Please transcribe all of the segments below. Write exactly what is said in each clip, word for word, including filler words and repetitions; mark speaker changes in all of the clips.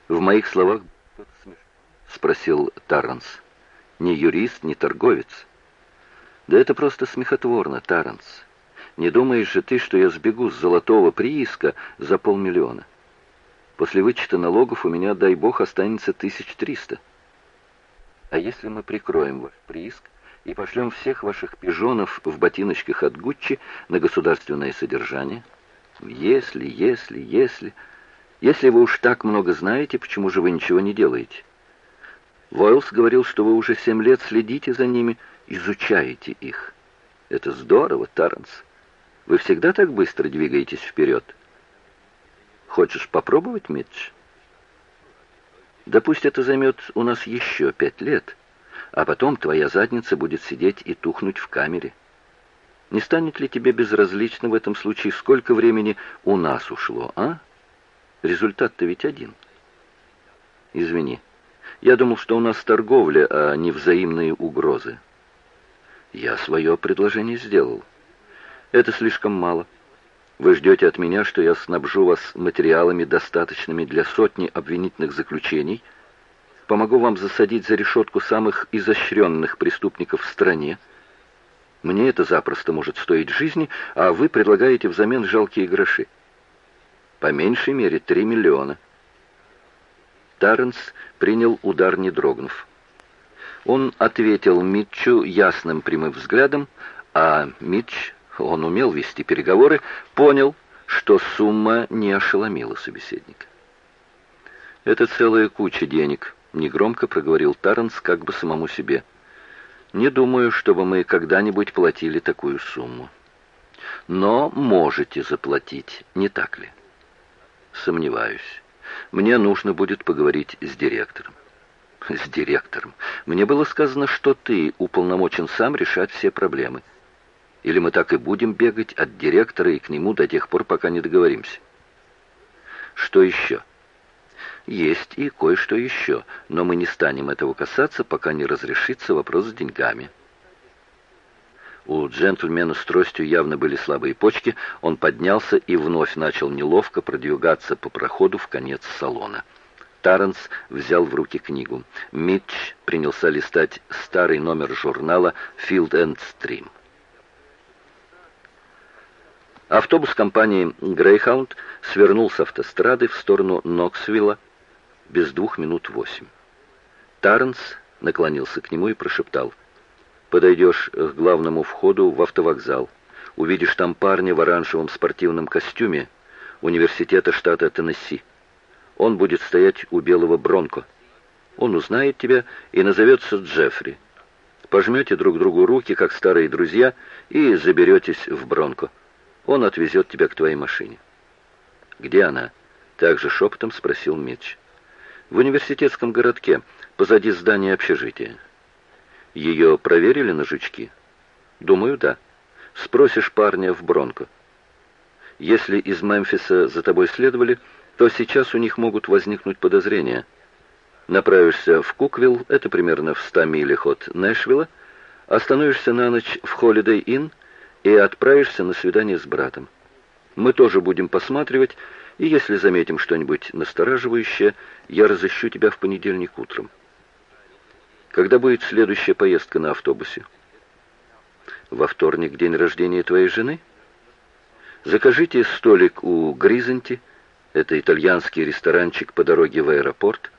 Speaker 1: В моих словах спросил Тарранс. Не юрист, не торговец. Да это просто смехотворно, Тарранс. Не думаешь же ты, что я сбегу с золотого прииска за полмиллиона? После вычета налогов у меня, дай бог, останется тысяч триста. А если мы прикроем ваш прииск и пошлем всех ваших пижонов в ботиночках от Гуччи на государственное содержание? Если, если, если... Если вы уж так много знаете, почему же вы ничего не делаете? Войлс говорил, что вы уже семь лет следите за ними, изучаете их. Это здорово, Тарранс. Вы всегда так быстро двигаетесь вперед. Хочешь попробовать, Митч? Да пусть это займет у нас еще пять лет, а потом твоя задница будет сидеть и тухнуть в камере. Не станет ли тебе безразлично в этом случае, сколько времени у нас ушло, а? Результат-то ведь один. Извини. Я думал, что у нас торговля, а не взаимные угрозы. Я свое предложение сделал. Это слишком мало. Вы ждете от меня, что я снабжу вас материалами, достаточными для сотни обвинительных заключений, помогу вам засадить за решетку самых изощренных преступников в стране. Мне это запросто может стоить жизни, а вы предлагаете взамен жалкие гроши. По меньшей мере три миллиона. Тарранс принял удар, не дрогнув. Он ответил Митчу ясным прямым взглядом, а Митч, он умел вести переговоры, понял, что сумма не ошеломила собеседника. «Это целая куча денег», — негромко проговорил Тарранс как бы самому себе. «Не думаю, чтобы мы когда-нибудь платили такую сумму. Но можете заплатить, не так ли?» «Сомневаюсь. Мне нужно будет поговорить с директором». «С директором? Мне было сказано, что ты уполномочен сам решать все проблемы. Или мы так и будем бегать от директора и к нему до тех пор, пока не договоримся?» «Что еще?» «Есть и кое-что еще, но мы не станем этого касаться, пока не разрешится вопрос с деньгами». У джентльмена с тростью явно были слабые почки. Он поднялся и вновь начал неловко продвигаться по проходу в конец салона. Тарранс взял в руки книгу. Митч принялся листать старый номер журнала «Field and Stream». Автобус компании «Грейхаунд» свернул с автострады в сторону Ноксвилла без двух минут восемь. Тарранс наклонился к нему и прошептал: «Подойдешь к главному входу в автовокзал. Увидишь там парня в оранжевом спортивном костюме университета штата Теннесси. Он будет стоять у белого Бронко. Он узнает тебя и назовется Джеффри. Пожмете друг другу руки, как старые друзья, и заберетесь в Бронко. Он отвезет тебя к твоей машине». «Где она?» — также шепотом спросил Митч. «В университетском городке, позади здания общежития». «Ее проверили на жучки?» «Думаю, да. Спросишь парня в Бронко. Если из Мемфиса за тобой следовали, то сейчас у них могут возникнуть подозрения. Направишься в Куквилл, это примерно в ста милях от Нэшвилла, остановишься на ночь в Холидей Инн и отправишься на свидание с братом. Мы тоже будем посматривать, и если заметим что-нибудь настораживающее, я разыщу тебя в понедельник утром». «Когда будет следующая поездка на автобусе?» «Во вторник, день рождения твоей жены. Закажите столик у Гризенти, это итальянский ресторанчик по дороге в аэропорт.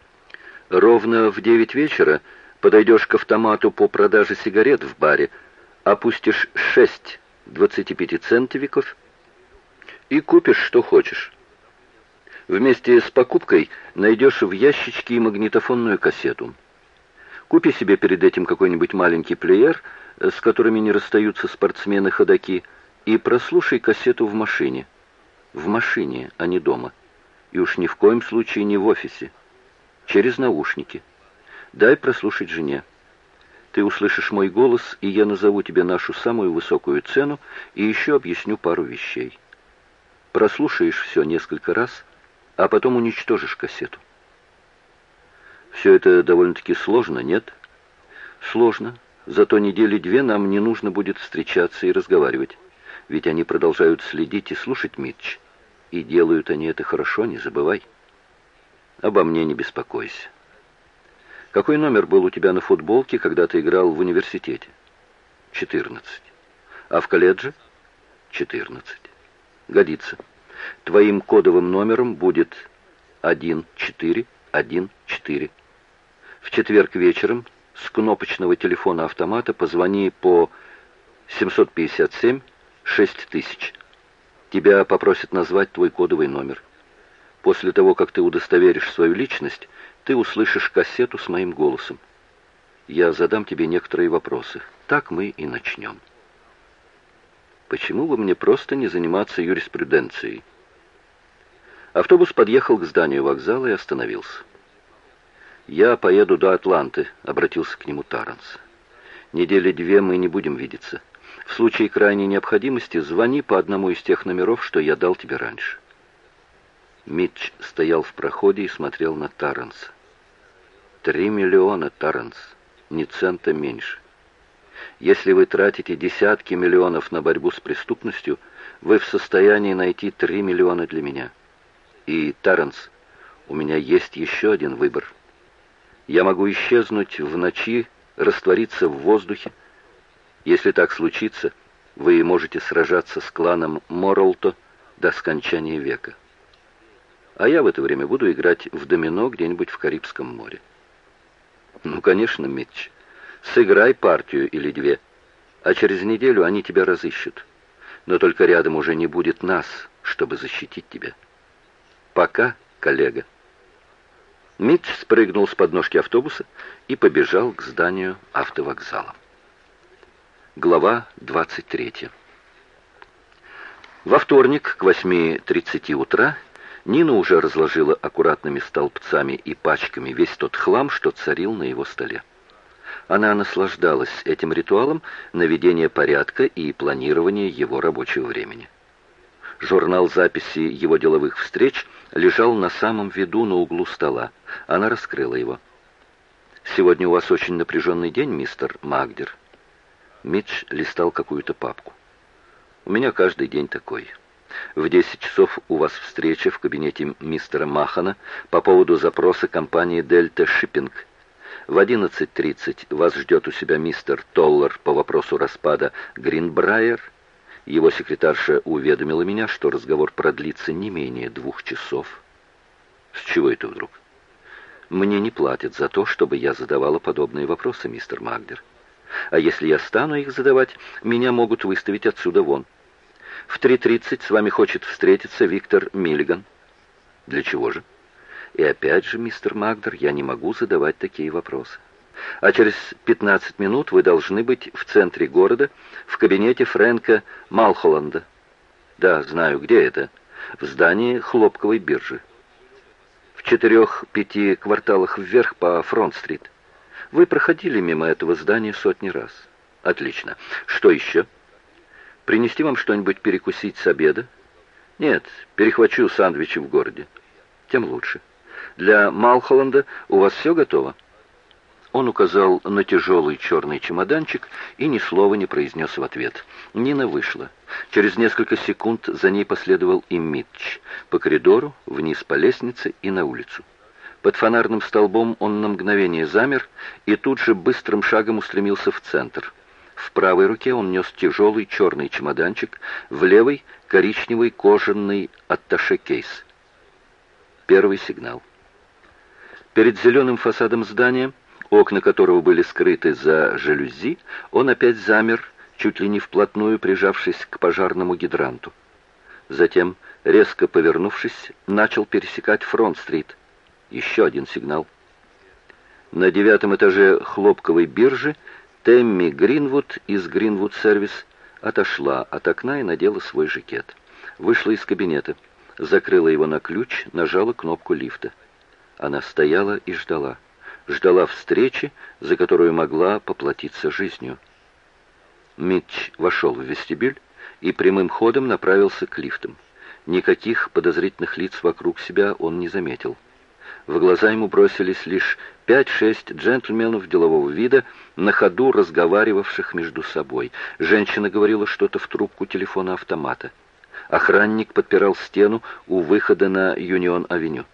Speaker 1: Ровно в девять вечера подойдешь к автомату по продаже сигарет в баре, опустишь шесть двадцатипятицентовиков и купишь, что хочешь. Вместе с покупкой найдешь в ящичке магнитофонную кассету. Купи себе перед этим какой-нибудь маленький плеер, с которыми не расстаются спортсмены-ходоки, и прослушай кассету в машине. В машине, а не дома. И уж ни в коем случае не в офисе. Через наушники. Дай прослушать жене. Ты услышишь мой голос, и я назову тебе нашу самую высокую цену, и еще объясню пару вещей. Прослушаешь все несколько раз, а потом уничтожишь кассету. Все это довольно-таки сложно, нет? Сложно. Зато недели две нам не нужно будет встречаться и разговаривать. Ведь они продолжают следить и слушать, Митч. И делают они это хорошо, не забывай. Обо мне не беспокойся. Какой номер был у тебя на футболке, когда ты играл в университете? четырнадцать. А в колледже? четырнадцать. Годится. Твоим кодовым номером будет один четыре один четыре. В четверг вечером с кнопочного телефона автомата позвони по семь пять семь шесть тысяч. Тебя попросят назвать твой кодовый номер. После того, как ты удостоверишь свою личность, ты услышишь кассету с моим голосом. Я задам тебе некоторые вопросы. Так мы и начнем. Почему бы мне просто не заниматься юриспруденцией? Автобус подъехал к зданию вокзала и остановился. «Я поеду до Атланты», — обратился к нему Тарренс. «Недели две мы не будем видеться. В случае крайней необходимости звони по одному из тех номеров, что я дал тебе раньше». Митч стоял в проходе и смотрел на Тарренса. «Три миллиона, Тарренс, ни цента меньше. Если вы тратите десятки миллионов на борьбу с преступностью, вы в состоянии найти три миллиона для меня. И, Тарренс, у меня есть еще один выбор. Я могу исчезнуть в ночи, раствориться в воздухе. Если так случится, вы можете сражаться с кланом Моролто до скончания века. А я в это время буду играть в домино где-нибудь в Карибском море». «Ну, конечно, Митч. Сыграй партию или две, а через неделю они тебя разыщут. Но только рядом уже не будет нас, чтобы защитить тебя. Пока, коллега». Митч спрыгнул с подножки автобуса и побежал к зданию автовокзала. Глава двадцать третья. Во вторник к восьми тридцати утра Нина уже разложила аккуратными столбцами и пачками весь тот хлам, что царил на его столе. Она наслаждалась этим ритуалом наведения порядка и планирования его рабочего времени. Журнал записи его деловых встреч лежал на самом виду на углу стола. Она раскрыла его. «Сегодня у вас очень напряженный день, мистер Магдер». Митч листал какую-то папку. «У меня каждый день такой. В десять часов у вас встреча в кабинете мистера Махана по поводу запроса компании «Дельта Шиппинг». В одиннадцать тридцать вас ждет у себя мистер Толлер по вопросу распада Гринбрайер. Его секретарша уведомила меня, что разговор продлится не менее двух часов. С чего это вдруг? Мне не платят за то, чтобы я задавала подобные вопросы, мистер Магдер. А если я стану их задавать, меня могут выставить отсюда вон. В три тридцать с вами хочет встретиться Виктор Миллиган. Для чего же? И опять же, мистер Магдер, я не могу задавать такие вопросы. А через пятнадцать минут вы должны быть в центре города, в кабинете Фрэнка Малхолланда. Да, знаю, где это. В здании хлопковой биржи. В четырех-пяти кварталах вверх по Фронт-стрит. Вы проходили мимо этого здания сотни раз. Отлично. Что еще? Принести вам что-нибудь перекусить с обеда? Нет, перехвачу сэндвичи в городе. Тем лучше. Для Малхолланда у вас все готово? Он указал на тяжелый черный чемоданчик и ни слова не произнес в ответ. Нина вышла. Через несколько секунд за ней последовал и Митч. По коридору, вниз по лестнице и на улицу. Под фонарным столбом он на мгновение замер и тут же быстрым шагом устремился в центр. В правой руке он нес тяжелый черный чемоданчик, в левой — коричневый кожаный атташе-кейс. Первый сигнал. Перед зеленым фасадом здания, окна которого были скрыты за жалюзи, он опять замер, чуть ли не вплотную прижавшись к пожарному гидранту. Затем, резко повернувшись, начал пересекать Фронт-стрит. Еще один сигнал. На девятом этаже хлопковой биржи Тэмми Гринвуд из Гринвуд Сервис отошла от окна и надела свой жакет. Вышла из кабинета, закрыла его на ключ, нажала кнопку лифта. Она стояла и ждала. Ждала встречи, за которую могла поплатиться жизнью. Митч вошел в вестибюль и прямым ходом направился к лифтам. Никаких подозрительных лиц вокруг себя он не заметил. В глаза ему бросились лишь пять-шесть джентльменов делового вида, на ходу разговаривавших между собой. Женщина говорила что-то в трубку телефона-автомата. Охранник подпирал стену у выхода на Юнион-авеню.